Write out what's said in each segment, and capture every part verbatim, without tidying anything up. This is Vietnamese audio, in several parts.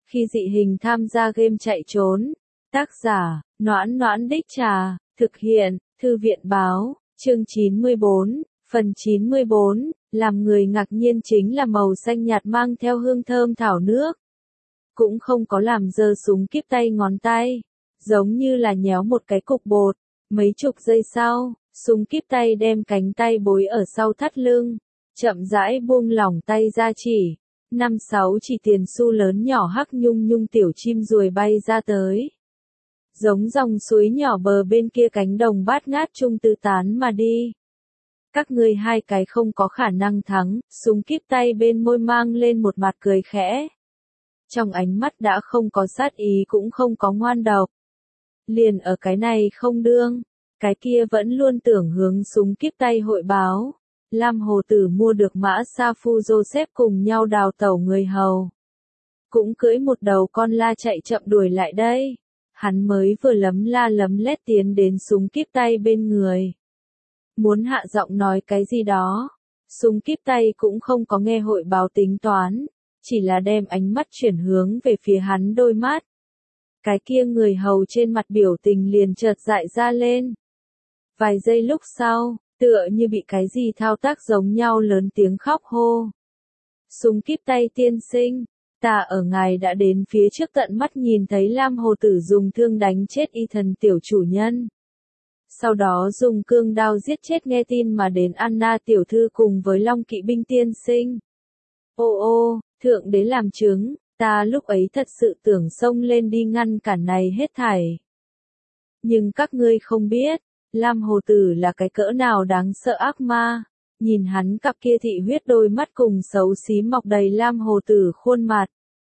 Khi dị hình tham gia game chạy trốn. Tác giả, Noãn Noãn Đích Trà, thực hiện, Thư viện báo, chương chín mươi bốn, phần chín mươi bốn, làm người ngạc nhiên chính là màu xanh nhạt mang theo hương thơm thảo nước. Cũng không có làm dơ súng kíp tay ngón tay, giống như là nhéo một cái cục bột. Mấy chục giây sau, súng kíp tay đem cánh tay bối ở sau thắt lưng, chậm rãi buông lỏng tay ra chỉ. Năm sáu chỉ tiền xu lớn nhỏ hắc nhung nhung tiểu chim ruồi bay ra tới. Giống dòng suối nhỏ bờ bên kia cánh đồng bát ngát trung tư tán mà đi. Các ngươi hai cái không có khả năng thắng, súng kíp tay bên môi mang lên một mặt cười khẽ. Trong ánh mắt đã không có sát ý cũng không có ngoan độc. Liền ở cái này không đương, cái kia vẫn luôn tưởng hướng súng kíp tay hội báo. Lam Hồ Tử mua được mã Sa Phu Joseph cùng nhau đào tẩu người hầu. Cũng cưỡi một đầu con la chạy chậm đuổi lại đây. Hắn mới vừa lấm la lấm lét tiến đến súng kíp tay bên người. Muốn hạ giọng nói cái gì đó. Súng kíp tay cũng không có nghe hội báo tính toán. Chỉ là đem ánh mắt chuyển hướng về phía hắn đôi mắt. Cái kia người hầu trên mặt biểu tình liền chợt dại ra lên. Vài giây lúc sau, tựa như bị cái gì thao tác giống nhau lớn tiếng khóc hô. Súng kíp tay tiên sinh, ta ở ngài đã đến phía trước tận mắt nhìn thấy Lam Hồ Tử dùng thương đánh chết y thần tiểu chủ nhân. Sau đó dùng cương đao giết chết nghe tin mà đến Anna tiểu thư cùng với Long kỵ binh tiên sinh. Ô ô, thượng đế làm chứng, ta lúc ấy thật sự tưởng xông lên đi ngăn cản này hết thảy. Nhưng các ngươi không biết. Lam Hồ Tử là cái cỡ nào đáng sợ ác ma, nhìn hắn cặp kia thị huyết đôi mắt cùng xấu xí mọc đầy Lam Hồ Tử khuôn mặt.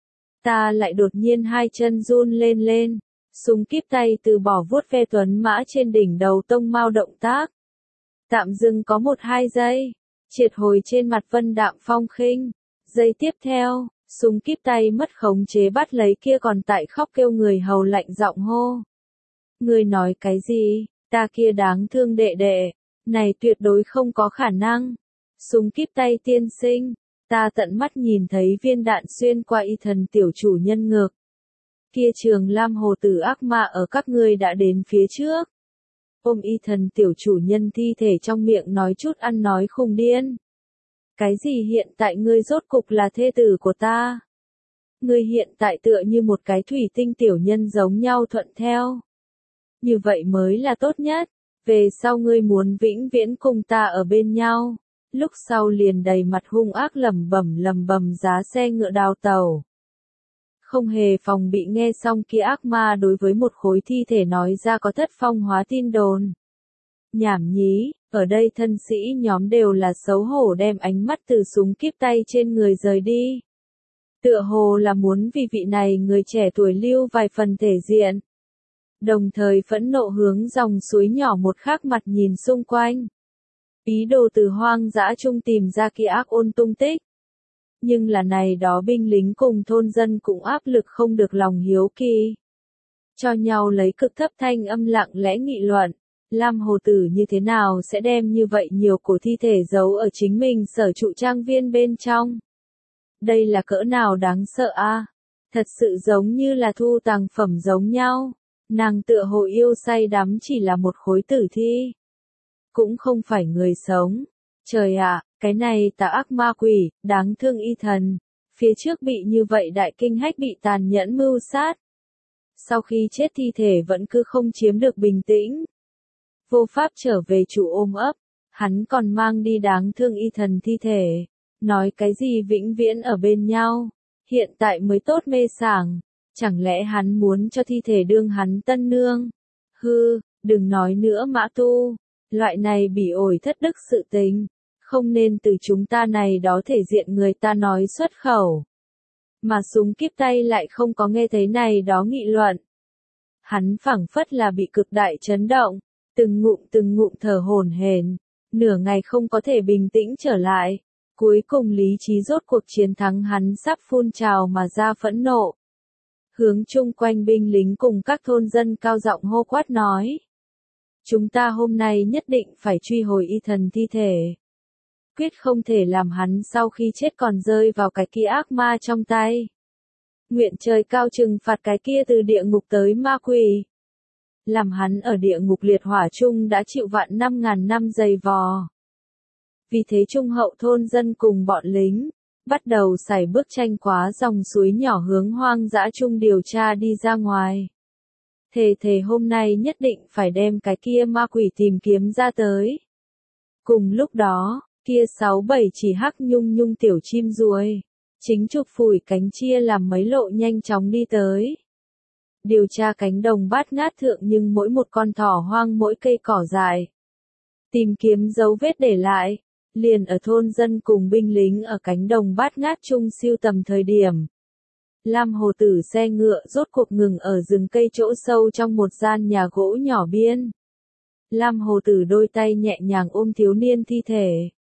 Ta lại đột nhiên hai chân run lên lên, súng kíp tay từ bỏ vuốt ve tuấn mã trên đỉnh đầu tông mao động tác. Tạm dừng có một hai giây, triệt hồi trên mặt vân đạm phong khinh, giây tiếp theo, súng kíp tay mất khống chế bắt lấy kia còn tại khóc kêu người hầu lạnh giọng hô. Người nói cái gì? Ta kia đáng thương đệ đệ, này tuyệt đối không có khả năng. Súng kíp tay tiên sinh, ta tận mắt nhìn thấy viên đạn xuyên qua y thần tiểu chủ nhân ngực. Kia trường Lam Hồ Tử ác ma ở các ngươi đã đến phía trước. Ôm y thần tiểu chủ nhân thi thể trong miệng nói chút ăn nói khùng điên. Cái gì hiện tại ngươi rốt cục là thê tử của ta? Ngươi hiện tại tựa như một cái thủy tinh tiểu nhân giống nhau thuận theo. Như vậy mới là tốt nhất, về sau ngươi muốn vĩnh viễn cùng ta ở bên nhau, lúc sau liền đầy mặt hung ác lẩm bẩm lẩm bẩm giá xe ngựa đào tàu. Không hề phòng bị nghe xong kia ác ma đối với một khối thi thể nói ra có thất phong hóa tin đồn. Nhảm nhí, ở đây thân sĩ nhóm đều là xấu hổ đem ánh mắt từ súng kíp tay trên người rời đi. Tựa hồ là muốn vì vị này người trẻ tuổi lưu vài phần thể diện. Đồng thời phẫn nộ hướng dòng suối nhỏ một khác mặt nhìn xung quanh. Ý đồ từ hoang dã chung tìm ra kia ác ôn tung tích. Nhưng là này đó binh lính cùng thôn dân cũng áp lực không được lòng hiếu kỳ. Cho nhau lấy cực thấp thanh âm lặng lẽ nghị luận. Lam Hồ Tử như thế nào sẽ đem như vậy nhiều cổ thi thể giấu ở chính mình sở trụ trang viên bên trong. Đây là cỡ nào đáng sợ a? Thật sự giống như là thu tàng phẩm giống nhau. Nàng tựa hồ yêu say đắm chỉ là một khối tử thi. Cũng không phải người sống. Trời ạ, cái này tà ác ma quỷ, đáng thương y thần. Phía trước bị như vậy đại kinh hách bị tàn nhẫn mưu sát. Sau khi chết thi thể vẫn cứ không chiếm được bình tĩnh. Vô pháp trở về chủ ôm ấp. Hắn còn mang đi đáng thương y thần thi thể. Nói cái gì vĩnh viễn ở bên nhau. Hiện tại mới tốt mê sảng. Chẳng lẽ hắn muốn cho thi thể đương hắn tân nương? Hư, đừng nói nữa Mã Tu. Loại này bỉ ổi thất đức sự tình. Không nên từ chúng ta này đó thể diện người ta nói xuất khẩu. Mà súng kíp tay lại không có nghe thấy này đó nghị luận. Hắn phảng phất là bị cực đại chấn động. Từng ngụm từng ngụm thở hổn hển. Nửa ngày không có thể bình tĩnh trở lại. Cuối cùng lý trí rốt cuộc chiến thắng hắn sắp phun trào mà ra phẫn nộ. Hướng chung quanh binh lính cùng các thôn dân cao giọng hô quát nói. Chúng ta hôm nay nhất định phải truy hồi y thần thi thể. Quyết không thể làm hắn sau khi chết còn rơi vào cái kia ác ma trong tay. nguyện trời cao trừng phạt cái kia từ địa ngục tới ma quỷ. Làm hắn ở địa ngục liệt hỏa chung đã chịu vạn năm ngàn năm dày vò. Vì thế trung hậu thôn dân cùng bọn lính, bắt đầu sải bước tranh quá dòng suối nhỏ hướng hoang dã chung điều tra đi ra ngoài. Thề thề hôm nay nhất định phải đem cái kia ma quỷ tìm kiếm ra tới. Cùng lúc đó, kia sáu bảy chỉ hắc nhung nhung tiểu chim ruồi, chính chụp phủi cánh chia làm mấy lộ nhanh chóng đi tới. Điều tra cánh đồng bát ngát thượng nhưng mỗi một con thỏ hoang mỗi cây cỏ dại. Tìm kiếm dấu vết để lại, liền ở thôn dân cùng binh lính ở cánh đồng bát ngát chung siêu tầm thời điểm. Lam hồ tử xe ngựa rốt cuộc ngừng ở rừng cây chỗ sâu trong một gian nhà gỗ nhỏ biên. Lam hồ tử đôi tay nhẹ nhàng ôm thiếu niên thi thể.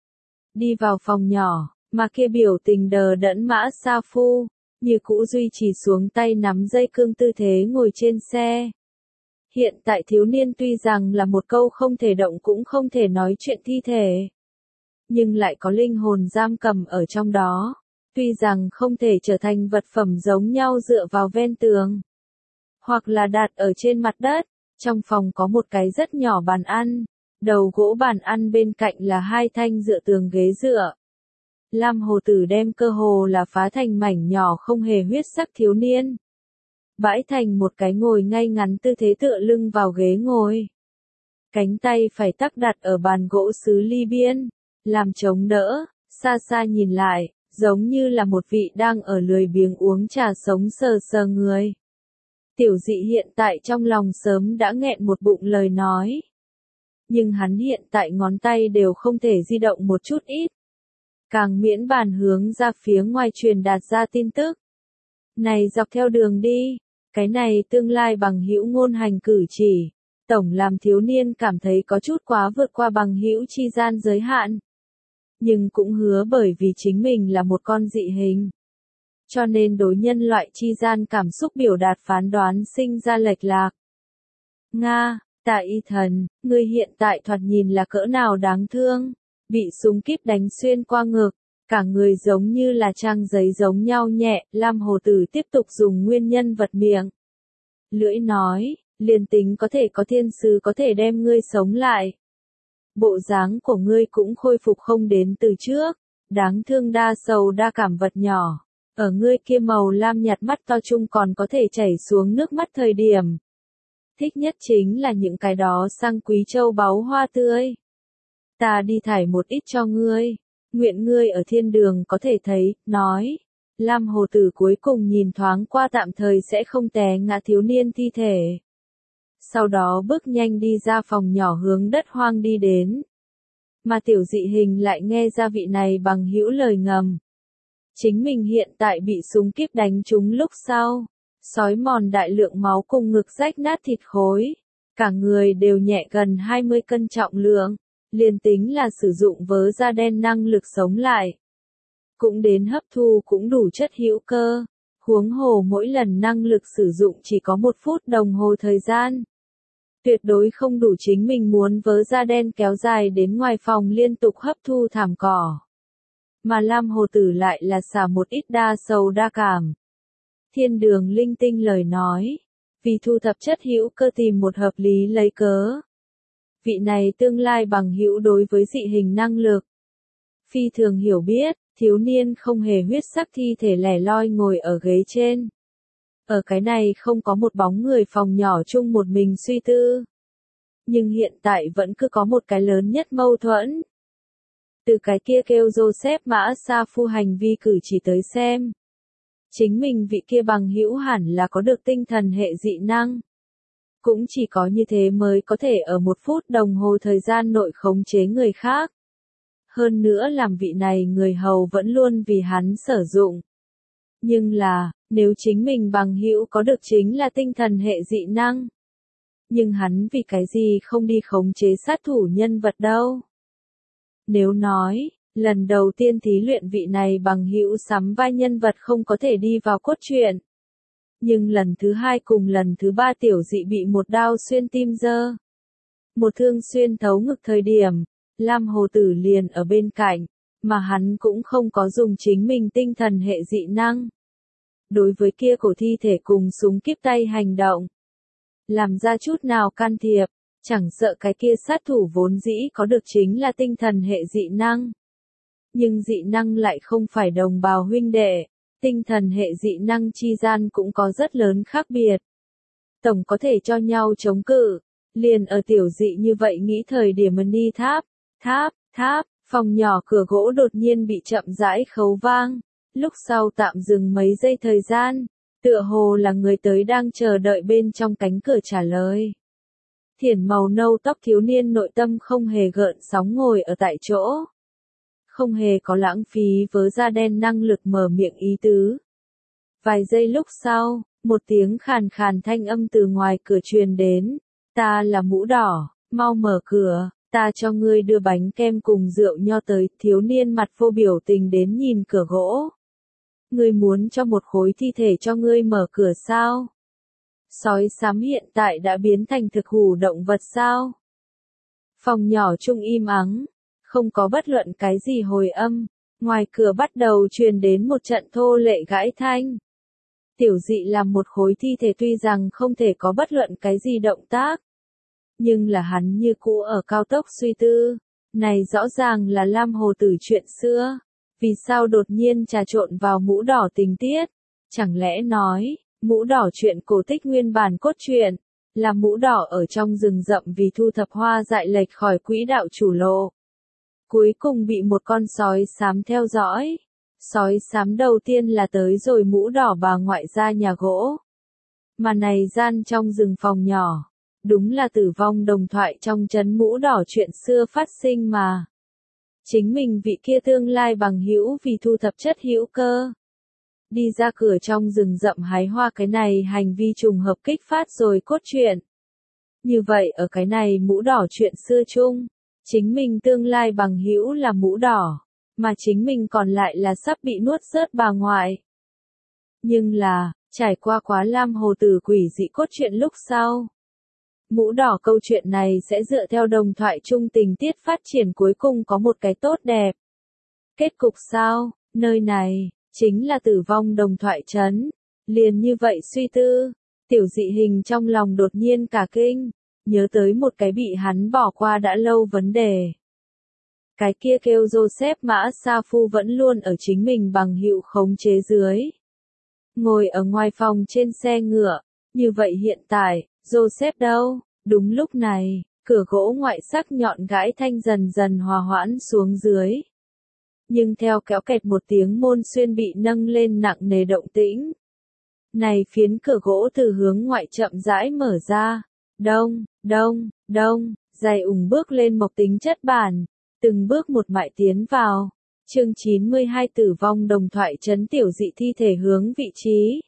Đi vào phòng nhỏ, mà kia biểu tình đờ đẫn Mã Sa Phu, như cũ duy trì xuống tay nắm dây cương tư thế ngồi trên xe. Hiện tại thiếu niên tuy rằng là một câu không thể động cũng không thể nói chuyện thi thể, nhưng lại có linh hồn giam cầm ở trong đó. Tuy rằng không thể trở thành vật phẩm giống nhau dựa vào ven tường, hoặc là đặt ở trên mặt đất, trong phòng có một cái rất nhỏ bàn ăn, đầu gỗ bàn ăn bên cạnh là hai thanh dựa tường ghế dựa. Lam hồ tử đem cơ hồ là phá thành mảnh nhỏ không hề huyết sắc thiếu niên. Bãi thành một cái ngồi ngay ngắn tư thế tựa lưng vào ghế ngồi. Cánh tay phải tắc đặt ở bàn gỗ sứ ly biên, làm chống đỡ, xa xa nhìn lại, giống như là một vị đang ở lười biếng uống trà sống sờ sờ người. Tiểu dị hiện tại trong lòng sớm đã nghẹn một bụng lời nói. Nhưng hắn hiện tại ngón tay đều không thể di động một chút ít. Càng miễn bàn hướng ra phía ngoài truyền đạt ra tin tức. Này dọc theo đường đi, cái này tương lai bằng hữu ngôn hành cử chỉ, tổng làm thiếu niên cảm thấy có chút quá vượt qua bằng hữu chi gian giới hạn. Nhưng cũng hứa bởi vì chính mình là một con dị hình, cho nên đối nhân loại chi gian cảm xúc biểu đạt phán đoán sinh ra lệch lạc. Nga, Tạ Y Thần, ngươi hiện tại thoạt nhìn là cỡ nào đáng thương, bị súng kíp đánh xuyên qua ngực, cả người giống như là trang giấy giống nhau nhẹ. Lam hồ tử tiếp tục dùng nguyên nhân vật miệng. Lưỡi nói, liền tính có thể có thiên sứ có thể đem ngươi sống lại. Bộ dáng của ngươi cũng khôi phục không đến từ trước, đáng thương đa sầu đa cảm vật nhỏ. Ở ngươi kia màu lam nhạt mắt to chung còn có thể chảy xuống nước mắt thời điểm. Thích nhất chính là những cái đó sang quý châu báu hoa tươi. Ta đi thải một ít cho ngươi, nguyện ngươi ở thiên đường có thể thấy, nói. Lam hồ tử cuối cùng nhìn thoáng qua tạm thời sẽ không té ngã thiếu niên thi thể. Sau đó bước nhanh đi ra phòng nhỏ hướng đất hoang đi đến. Mà tiểu dị hình lại nghe ra vị này bằng hữu lời ngầm. Chính mình hiện tại bị súng kíp đánh trúng lúc sau, xói mòn đại lượng máu cùng ngực rách nát thịt khối. Cả người đều nhẹ gần hai mươi cân trọng lượng, liền tính là sử dụng vớ da đen năng lực sống lại. Cũng đến hấp thu cũng đủ chất hữu cơ, huống hồ mỗi lần năng lực sử dụng chỉ có một phút đồng hồ thời gian. Tuyệt đối không đủ chính mình muốn vớ da đen kéo dài đến ngoài phòng liên tục hấp thu thảm cỏ. Mà Lam hồ tử lại là xả một ít đa sầu đa cảm. Thiên đường linh tinh lời nói, vì thu thập chất hữu cơ tìm một hợp lý lấy cớ. Vị này tương lai bằng hữu đối với dị hình năng lực. Phi thường hiểu biết, thiếu niên không hề huyết sắc thi thể lẻ loi ngồi ở ghế trên. Ở cái này không có một bóng người phòng nhỏ chung một mình suy tư. Nhưng hiện tại vẫn cứ có một cái lớn nhất mâu thuẫn. Từ cái kia kêu Joseph Mã Sa Phu hành vi cử chỉ tới xem. Chính mình vị kia bằng hữu hẳn là có được tinh thần hệ dị năng. Cũng chỉ có như thế mới có thể ở một phút đồng hồ thời gian nội khống chế người khác. Hơn nữa làm vị này người hầu vẫn luôn vì hắn sử dụng. Nhưng là, nếu chính mình bằng hữu có được chính là tinh thần hệ dị năng. Nhưng hắn vì cái gì không đi khống chế sát thủ nhân vật đâu. Nếu nói, lần đầu tiên thí luyện vị này bằng hữu sắm vai nhân vật không có thể đi vào cốt truyện. Nhưng lần thứ hai cùng lần thứ ba tiểu dị bị một đao xuyên tim dơ. Một thương xuyên thấu ngực thời điểm, Lam hồ tử liền ở bên cạnh, mà hắn cũng không có dùng chính mình tinh thần hệ dị năng. đối với kia cổ thi thể cùng súng kíp tay hành động. Làm ra chút nào can thiệp, chẳng sợ cái kia sát thủ vốn dĩ có được chính là tinh thần hệ dị năng. Nhưng dị năng lại không phải đồng bào huynh đệ, tinh thần hệ dị năng chi gian cũng có rất lớn khác biệt. Tổng có thể cho nhau chống cự, liền ở tiểu dị như vậy nghĩ thời điểm đi tháp, tháp, tháp, phòng nhỏ cửa gỗ đột nhiên bị chậm rãi khấu vang, lúc sau tạm dừng mấy giây thời gian, tựa hồ là người tới đang chờ đợi bên trong cánh cửa trả lời. Thiển màu nâu tóc thiếu niên nội tâm không hề gợn sóng ngồi ở tại chỗ. Không hề có lãng phí vớ da đen năng lực mở miệng ý tứ. Vài giây lúc sau, một tiếng khàn khàn thanh âm từ ngoài cửa truyền đến. Ta là mũ đỏ, mau mở cửa, ta cho ngươi đưa bánh kem cùng rượu nho tới. Thiếu niên mặt vô biểu tình đến nhìn cửa gỗ. Ngươi muốn cho một khối thi thể cho ngươi mở cửa sao? Sói xám hiện tại đã biến thành thực hủ động vật sao? Phòng nhỏ chung im ắng, không có bất luận cái gì hồi âm, ngoài cửa bắt đầu truyền đến một trận thô lệ gãi thanh. Tiểu dị làm một khối thi thể tuy rằng không thể có bất luận cái gì động tác, nhưng là hắn như cũ ở cao tốc suy tư, này rõ ràng là Lam Hồ Tử chuyện xưa, vì sao đột nhiên trà trộn vào mũ đỏ tình tiết, chẳng lẽ nói, mũ đỏ chuyện cổ tích nguyên bản cốt truyện, là mũ đỏ ở trong rừng rậm vì thu thập hoa dại lệch khỏi quỹ đạo chủ lộ. Cuối cùng bị một con sói xám theo dõi. Sói xám đầu tiên là tới rồi mũ đỏ bà ngoại ra nhà gỗ. Mà này gian trong rừng phòng nhỏ, đúng là tử vong đồng thoại trong trấn mũ đỏ chuyện xưa phát sinh mà. Chính mình vị kia tương lai bằng hữu vì thu thập chất hữu cơ. Đi ra cửa trong rừng rậm hái hoa, cái này hành vi trùng hợp kích phát rồi cốt truyện. Như vậy ở cái này mũ đỏ chuyện xưa chung, chính mình tương lai bằng hữu là mũ đỏ, mà chính mình còn lại là sắp bị nuốt rớt bà ngoại. Nhưng là, trải qua quá Lam Hồ Tử quỷ dị cốt truyện lúc sau, mũ đỏ câu chuyện này sẽ dựa theo đồng thoại chung tình tiết phát triển cuối cùng có một cái tốt đẹp. Kết cục sao? Nơi này chính là tử vong đồng thoại trấn. Liền như vậy suy tư, tiểu dị hình trong lòng đột nhiên cả kinh, nhớ tới một cái bị hắn bỏ qua đã lâu vấn đề. Cái kia kêu Joseph Mã Sa Phu vẫn luôn ở chính mình bằng hữu khống chế dưới. Ngồi ở ngoài phòng trên xe ngựa, như vậy hiện tại, Joseph đâu? Đúng lúc này, cửa gỗ ngoại sắc nhọn gãi thanh dần dần hòa hoãn xuống dưới. Nhưng theo kéo kẹt một tiếng môn xuyên bị nâng lên nặng nề động tĩnh. Này phiến cửa gỗ từ hướng ngoại chậm rãi mở ra. Đông, đông, đông, giày ủng bước lên mộc tính chất bản, từng bước một mại tiến vào. Chương chín mươi hai tử vong đồng thoại trấn tiểu dị thi thể hướng vị trí.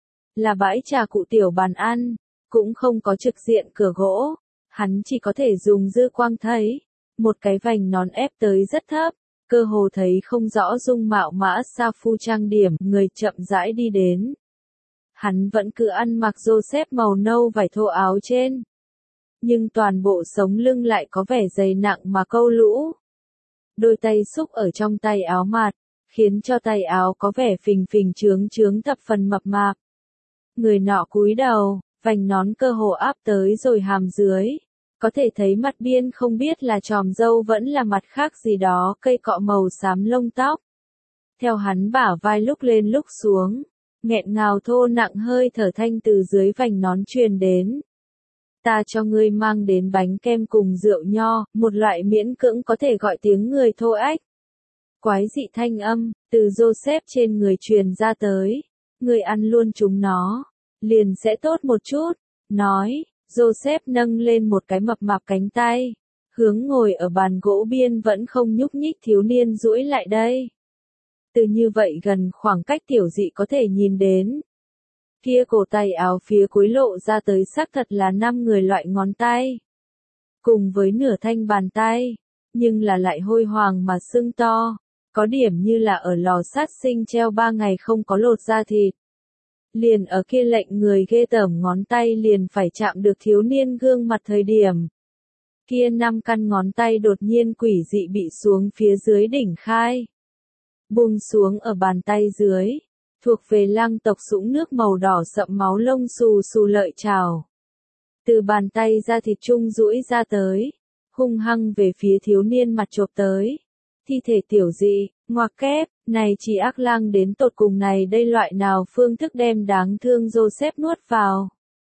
Là bãi trà cụ tiểu bàn ăn, cũng không có trực diện cửa gỗ, hắn chỉ có thể dùng dư quang thấy. Một cái vành nón ép tới rất thấp, cơ hồ thấy không rõ dung mạo Mã Sa Phu trang điểm, người chậm rãi đi đến. Hắn vẫn cứ ăn mặc Joseph màu nâu vải thô áo trên. Nhưng toàn bộ sống lưng lại có vẻ dày nặng mà câu lũ. Đôi tay xúc ở trong tay áo mặt, khiến cho tay áo có vẻ phình phình trướng trướng thập phần mập mạp. Người nọ cúi đầu, vành nón cơ hồ áp tới rồi hàm dưới. Có thể thấy mặt biên không biết là tròm râu vẫn là mặt khác gì đó, cây cọ màu xám lông tóc. Theo hắn bả vai lúc lên lúc xuống, nghẹn ngào thô nặng hơi thở thanh từ dưới vành nón truyền đến. Ta cho ngươi mang đến bánh kem cùng rượu nho, một loại miễn cưỡng có thể gọi tiếng người thô ách. Quái dị thanh âm, từ Joseph trên người truyền ra tới. Ngươi ăn luôn chúng nó, liền sẽ tốt một chút. Nói, Joseph nâng lên một cái mập mạp cánh tay, hướng ngồi ở bàn gỗ biên vẫn không nhúc nhích thiếu niên duỗi lại đây. Từ như vậy gần khoảng cách tiểu dị có thể nhìn đến. Kia cổ tay áo phía cuối lộ ra tới xác thật là năm người loại ngón tay. Cùng với nửa thanh bàn tay, nhưng là lại hôi hoàng mà sưng to, có điểm như là ở lò sát sinh treo ba ngày không có lột da thịt. Liền ở kia lệnh người ghê tởm ngón tay liền phải chạm được thiếu niên gương mặt thời điểm. Kia năm căn ngón tay đột nhiên quỷ dị bị xuống phía dưới đỉnh khai. Buông xuống ở bàn tay dưới. thuộc về lang tộc sũng nước màu đỏ sậm máu lông xù xù lợi trảo. Từ bàn tay ra thịt trung duỗi ra tới, hung hăng về phía thiếu niên mặt chộp tới. Thi thể tiểu dị, ngoặc kép, này chỉ ác lang đến tột cùng này đây loại nào phương thức đem đáng thương Joseph nuốt vào.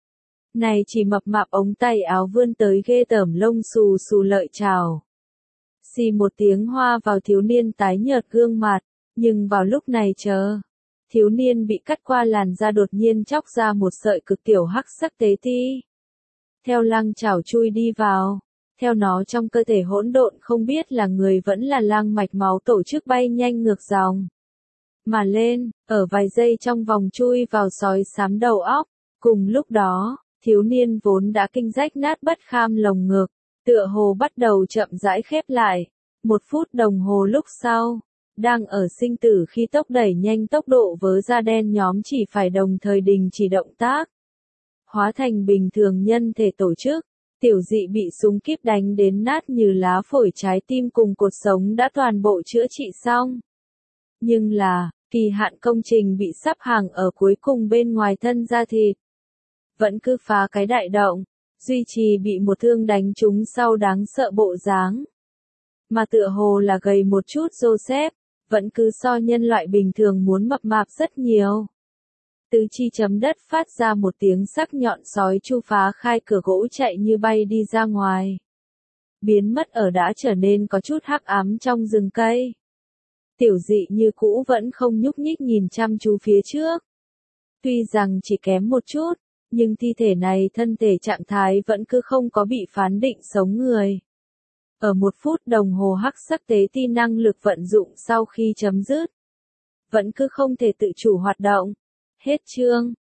Này chỉ mập mạp ống tay áo vươn tới ghê tởm lông xù xù lợi trảo. Xì một tiếng hoa vào thiếu niên tái nhợt gương mặt, nhưng vào lúc này chờ. Thiếu niên bị cắt qua làn da đột nhiên chóc ra một sợi cực tiểu hắc sắc tế ti. Theo lang chảo chui đi vào, theo nó trong cơ thể hỗn độn không biết là người vẫn là lang mạch máu tổ chức bay nhanh ngược dòng. Mà lên, ở vài giây trong vòng chui vào sói xám đầu óc. Cùng lúc đó, thiếu niên vốn đã kinh rách nát bất kham lồng ngực, tựa hồ bắt đầu chậm rãi khép lại. Một phút đồng hồ lúc sau, đang ở sinh tử khi tốc đẩy nhanh tốc độ vớ da đen nhóm chỉ phải đồng thời đình chỉ động tác. Hóa thành bình thường nhân thể tổ chức, tiểu dị bị súng kíp đánh đến nát như lá phổi, trái tim cùng cột sống đã toàn bộ chữa trị xong. Nhưng là, kỳ hạn công trình bị sắp hàng ở cuối cùng bên ngoài thân da thịt. Vẫn cứ phá cái đại động, duy trì bị một thương đánh trúng sau đáng sợ bộ dáng. Mà tựa hồ là gầy một chút Joseph, vẫn cứ so nhân loại bình thường muốn mập mạp rất nhiều. Tứ chi chấm đất phát ra một tiếng sắc nhọn, sói chu phá khai cửa gỗ chạy như bay đi ra ngoài. Biến mất ở đã trở nên có chút hắc ám trong rừng cây. Tiểu dị như cũ vẫn không nhúc nhích nhìn chăm chú phía trước. Tuy rằng chỉ kém một chút, nhưng thi thể này thân thể trạng thái vẫn cứ không có bị phán định sống người. Ở một phút đồng hồ hắc sắc tế ti năng lực vận dụng sau khi chấm dứt, vẫn cứ không thể tự chủ hoạt động. Hết chương.